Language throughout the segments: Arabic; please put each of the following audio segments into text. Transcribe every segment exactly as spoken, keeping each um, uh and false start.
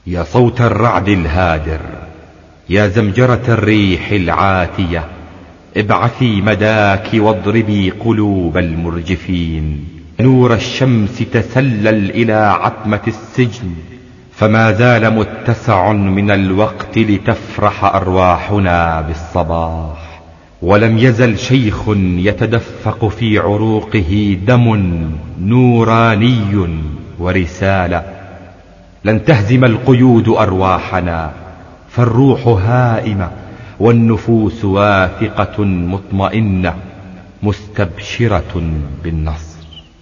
يا صوت الرعد الهادر، يا زمجرة الريح العاتية، ابعثي مداك واضربي قلوب المرجفين. نور الشمس تسلل إلى عتمة السجن، فما زال متسع من الوقت لتفرح أرواحنا بالصباح. ولم يزل شيخ يتدفق في عروقه دم نوراني ورسالة. لن تهزم القيود أرواحنا، فالروح هائمة والنفوس واثقة مطمئنة مستبشرة بالنصر.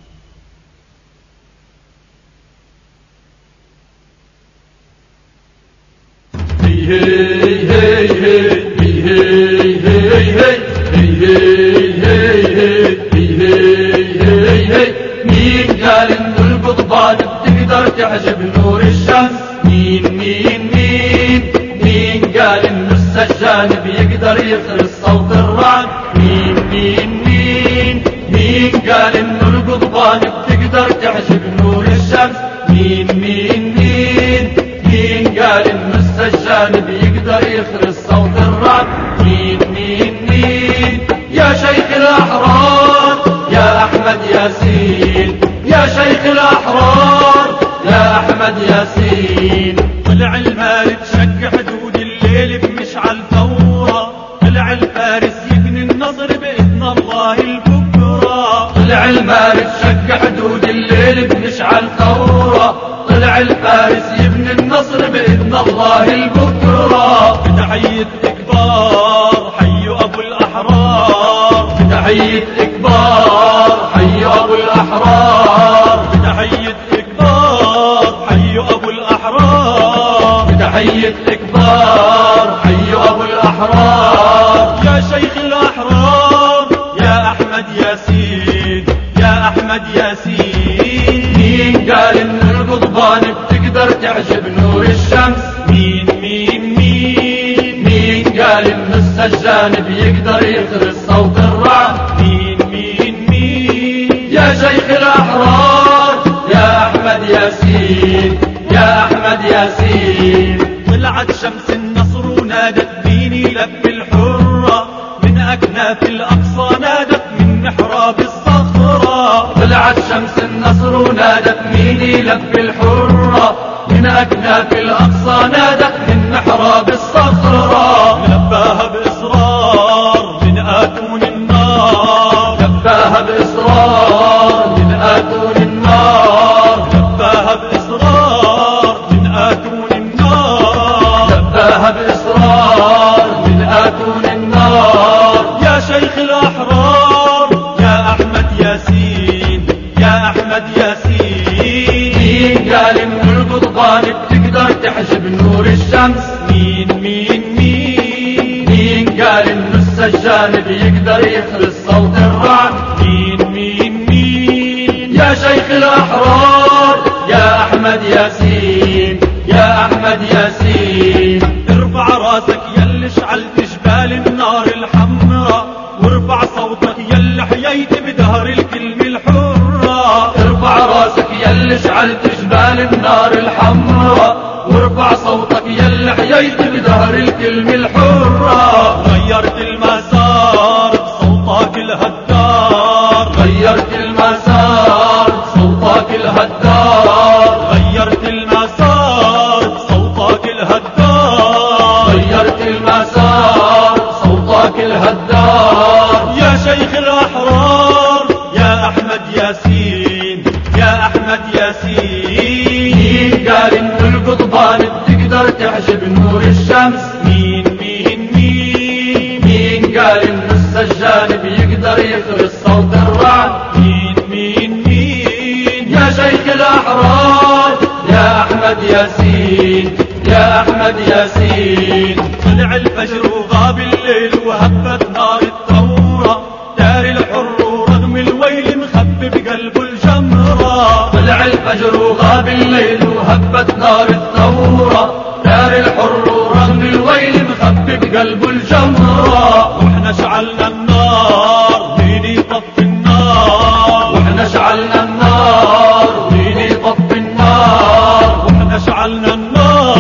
مين قال ان القضبان بتقدر تعجب نور الشمس؟ مين مين مين مين قال ان السجان بيقدر يخرس صوت الرعد؟ مين مين مين مين قال ان القضبان بتقدر تعجب نور الشمس؟ مين مين مين مين قال ان السجان بيقدر يخرس صوت الرعد؟ مين مين مين يا شيخ الأحرار يا أحمد ياسين، يا شيخ الأحرار يا أحمد ياسين. طلع المارد شق حدود الليل بمشعل ثورة، طلع الفارس يبني النصر بإذن الله البكرة. طلع المارد شق حدود الليل بمشعل ثورة، طلع الفارس يبني النصر بإذن الله البكرة. بتحية إكبار حي أبو الأحرار، بتحية إكبار حي أبو الأحرار، بتحية إكبار حي أبو الأحرار، بتحية إكبار حي أبو الأحرار. يا شيخ الأحرار يا أحمد ياسين، يا أحمد ياسين. مين قال إن القضبان بتقدر تعجب نور الشمس؟ مين مين مين مين قال إن السجان بيقدر يخرس صوت الرعد؟ مين مين مين يا شيخ الأحرار يا أحمد ياسين، يا أحمد ياسين. طلعت شمس النصر ونادت بيني لب الحرة، من أكناف الأقصى نادت من محراب الصخرة. طلعت شمس النصر ونادت ميني لب الحرة، من أكناف الأقصى نادت من محراب الصخرة. لباها بإصرار من آتون النار، لباها بإصرار من آتون النار، لباها بإصرار من آتون النار، لباها بإصرار من آتون النار. يا شيخ الأحرار يا أحمد ياسين، يا أحمد ياسين. مين قال إن القضبان بتقدر تحجب نور الشمس؟ مين مين مين مين قال إن السجان بيقدر يخرس صوت الرعد؟ مين مين مين يا شيخ الأحرار يا أحمد ياسين، يا أحمد ياسين. ارفع راسك يلي شعلت جبال النار الحمراء، وارفع صوتك يلي حييت بدهر الكلمة الحرة. ارفع راسك يلي شعلت جبال النار الحمراء، وارفع صوتك يلي حييت بدهر الكلمة الحرة. غيرت المسار بصوتك الهدار، غيرت المسار بصوتك الهدار، غيرت المسار بصوتك الهدار، غيرت المسار بصوتك الهدار. يا شيخ الأحرار يا أحمد ياسين، يا أحمد ياسين. مين قال إن القضبان بتقدر تعجب نور الشمس؟ مين مين مين مين قال إن السجان بيقدر يخرس صوت الرعد؟ مين مين مين يا شيخ الأحرار يا أحمد ياسين، يا أحمد ياسين. طلع الفجر وغاب الليل وهبت نار الثورة، دار الحر ورغم الويل مخبي بقلبه الجمرة. طلع الفجر وغاب الليل وهبت نار الثورة، دار الحر ورغم الويل مخبي بقلبه الجمرة. واحنا شعلنا النار مين يطفي النار، واحنا شعلنا النار مين يطفي النار، واحنا شعلنا النار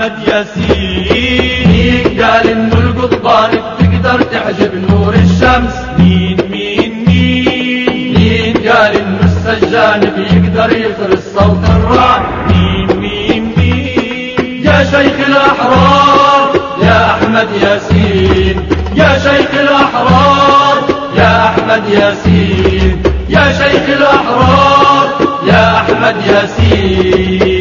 أحمد ياسين. مين قال إنه القضبان بتقدر تحجب نور الشمس؟ مين مين مين مين قال إنه السجان بيقدر يخرس صوت الرعد؟ مين مين مين يا شيخ الأحرار يا أحمد ياسين، يا شيخ الأحرار يا أحمد ياسين، يا شيخ الأحرار يا أحمد ياسين.